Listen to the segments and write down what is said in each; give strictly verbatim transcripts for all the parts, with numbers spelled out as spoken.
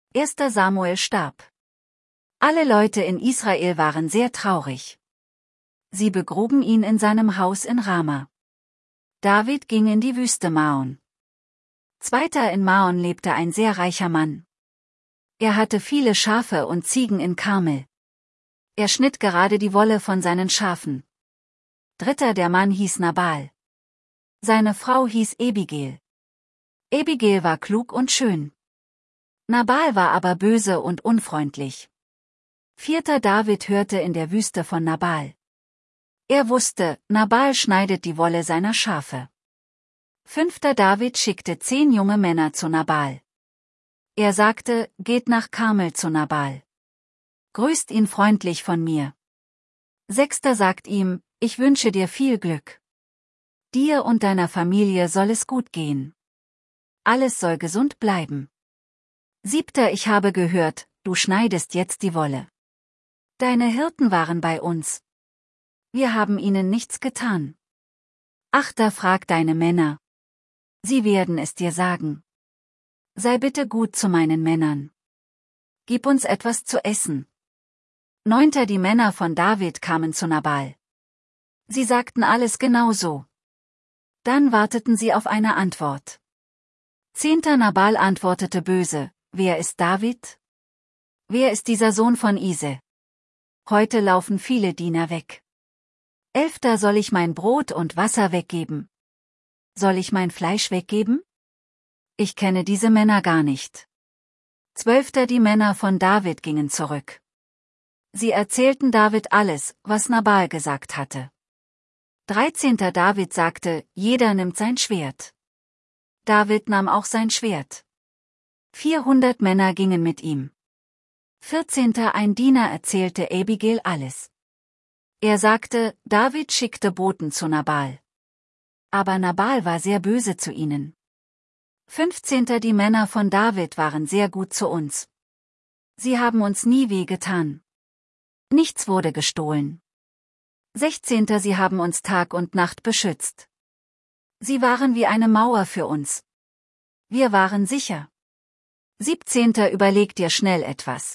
Erster Samuel starb. Alle Leute in Israel waren sehr traurig. Sie begruben ihn in seinem Haus in Rama. David ging in die Wüste Maon. Zweiter in Maon lebte ein sehr reicher Mann. Er hatte viele Schafe und Ziegen in Karmel. Er schnitt gerade die Wolle von seinen Schafen. Dritter der Mann hieß Nabal. Seine Frau hieß Abigail. Abigail war klug und schön. Nabal war aber böse und unfreundlich. Vierter David hörte in der Wüste von Nabal. Er wusste, Nabal schneidet die Wolle seiner Schafe. Fünfter David schickte zehn junge Männer zu Nabal. Er sagte, geht nach Karmel zu Nabal. Grüßt ihn freundlich von mir. Sechster sagt ihm, ich wünsche dir viel Glück. Dir und deiner Familie soll es gut gehen. Alles soll gesund bleiben. Siebter, ich habe gehört, du schneidest jetzt die Wolle. Deine Hirten waren bei uns. Wir haben ihnen nichts getan. Achter, frag deine Männer. Sie werden es dir sagen. Sei bitte gut zu meinen Männern. Gib uns etwas zu essen. Neunter, die Männer von David kamen zu Nabal. Sie sagten alles genau so. Dann warteten sie auf eine Antwort. Zehnter, Nabal antwortete böse, wer ist David? Wer ist dieser Sohn von Ise? Heute laufen viele Diener weg. Elfter, soll ich mein Brot und Wasser weggeben? Soll ich mein Fleisch weggeben? Ich kenne diese Männer gar nicht. Zwölfter, die Männer von David gingen zurück. Sie erzählten David alles, was Nabal gesagt hatte. Dreizehnter, David sagte, jeder nimmt sein Schwert. David nahm auch sein Schwert. Vierhundert Männer gingen mit ihm. Vierzehnter, ein Diener erzählte Abigail alles. Er sagte, David schickte Boten zu Nabal. Aber Nabal war sehr böse zu ihnen. Fünfzehnter, die Männer von David waren sehr gut zu uns. Sie haben uns nie weh getan. Nichts wurde gestohlen. Sechzehnter, sie haben uns Tag und Nacht beschützt. Sie waren wie eine Mauer für uns. Wir waren sicher. Siebzehnter, überleg dir schnell etwas.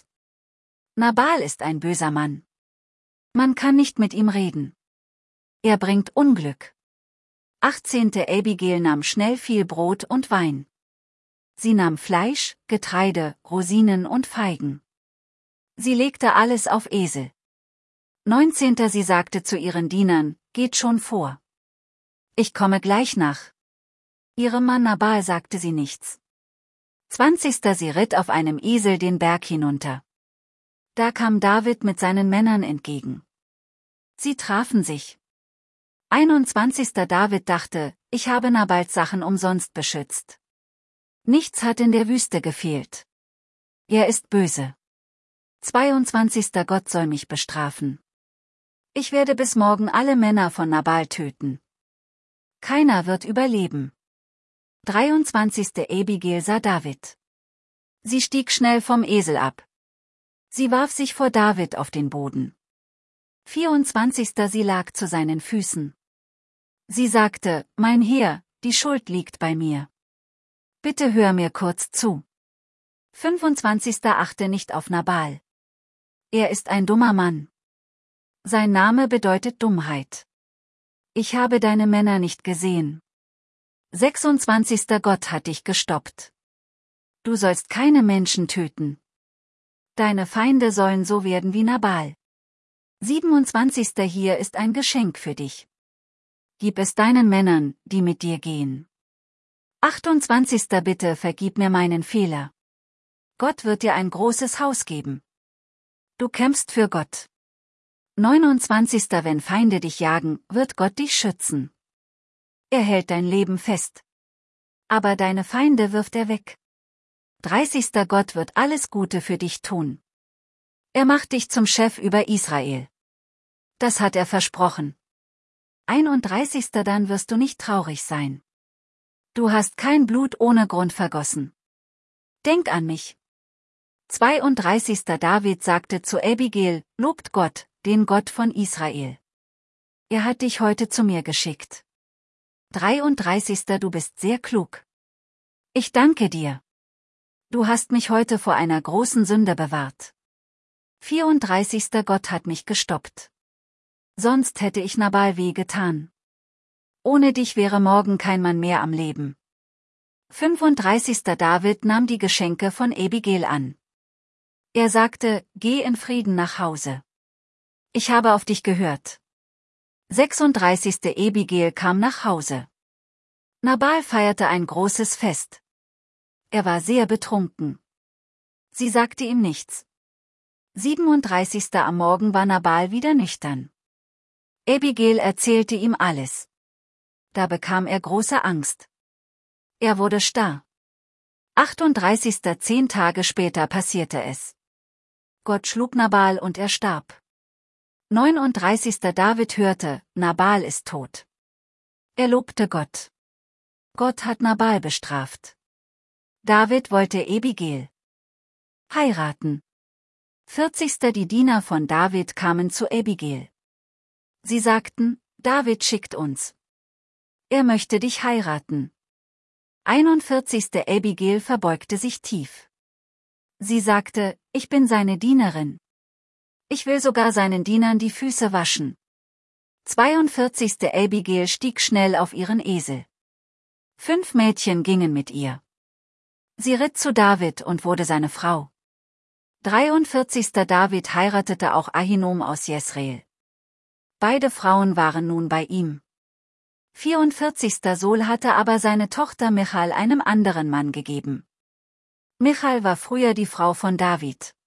Nabal ist ein böser Mann. Man kann nicht mit ihm reden. Er bringt Unglück. Achtzehnter, Abigail nahm schnell viel Brot und Wein. Sie nahm Fleisch, Getreide, Rosinen und Feigen. Sie legte alles auf Esel. Neunzehnter, sie sagte zu ihren Dienern, geht schon vor. Ich komme gleich nach. Ihrem Mann Nabal sagte sie nichts. Zwanzigster, sie ritt auf einem Esel den Berg hinunter. Da kam David mit seinen Männern entgegen. Sie trafen sich. Einundzwanzigster, David dachte, ich habe Nabals Sachen umsonst beschützt. Nichts hat in der Wüste gefehlt. Er ist böse. Zweiundzwanzigster, Gott soll mich bestrafen. Ich werde bis morgen alle Männer von Nabal töten. Keiner wird überleben. dreiundzwanzigster, Abigail sah David. Sie stieg schnell vom Esel ab. Sie warf sich vor David auf den Boden. vierundzwanzigster, sie lag zu seinen Füßen. Sie sagte, mein Herr, die Schuld liegt bei mir. Bitte hör mir kurz zu. fünfundzwanzigster, achte nicht auf Nabal. Er ist ein dummer Mann. Sein Name bedeutet Dummheit. Ich habe deine Männer nicht gesehen. sechsundzwanzigster, Gott hat dich gestoppt. Du sollst keine Menschen töten. Deine Feinde sollen so werden wie Nabal. siebenundzwanzigster, hier ist ein Geschenk für dich. Gib es deinen Männern, die mit dir gehen. achtundzwanzigster, bitte vergib mir meinen Fehler. Gott wird dir ein großes Haus geben. Du kämpfst für Gott. neunundzwanzigster, wenn Feinde dich jagen, wird Gott dich schützen. Er hält dein Leben fest. Aber deine Feinde wirft er weg. dreißigster, Gott wird alles Gute für dich tun. Er macht dich zum Chef über Israel. Das hat er versprochen. einunddreißigster, dann wirst du nicht traurig sein. Du hast kein Blut ohne Grund vergossen. Denk an mich. zweiunddreißigster, David sagte zu Abigail, lobt Gott, den Gott von Israel. Er hat dich heute zu mir geschickt. dreiunddreißigster, du bist sehr klug. Ich danke dir. Du hast mich heute vor einer großen Sünde bewahrt. vierunddreißigster Gott hat mich gestoppt. Sonst hätte ich Nabal weh getan. Ohne dich wäre morgen kein Mann mehr am Leben. fünfunddreißigster David nahm die Geschenke von Abigail an. Er sagte, geh in Frieden nach Hause. Ich habe auf dich gehört. sechsunddreißigster Abigail kam nach Hause. Nabal feierte ein großes Fest. Er war sehr betrunken. Sie sagte ihm nichts. siebenunddreißigster Am Morgen war Nabal wieder nüchtern. Abigail erzählte ihm alles. Da bekam er große Angst. Er wurde starr. achtunddreißigster Zehn Tage später passierte es. Gott schlug Nabal und er starb. neununddreißigster David hörte, Nabal ist tot. Er lobte Gott. Gott hat Nabal bestraft. David wollte Abigail heiraten. vierzigster Die Diener von David kamen zu Abigail. Sie sagten, David schickt uns. Er möchte dich heiraten. einundvierzigster Abigail verbeugte sich tief. Sie sagte, ich bin seine Dienerin. Ich will sogar seinen Dienern die Füße waschen. zweiundvierzigster Abigail stieg schnell auf ihren Esel. Fünf Mädchen gingen mit ihr. Sie ritt zu David und wurde seine Frau. dreiundvierzigster David heiratete auch Ahinom aus Jesreel. Beide Frauen waren nun bei ihm. vierundvierzigster Saul hatte aber seine Tochter Michal einem anderen Mann gegeben. Michal war früher die Frau von David.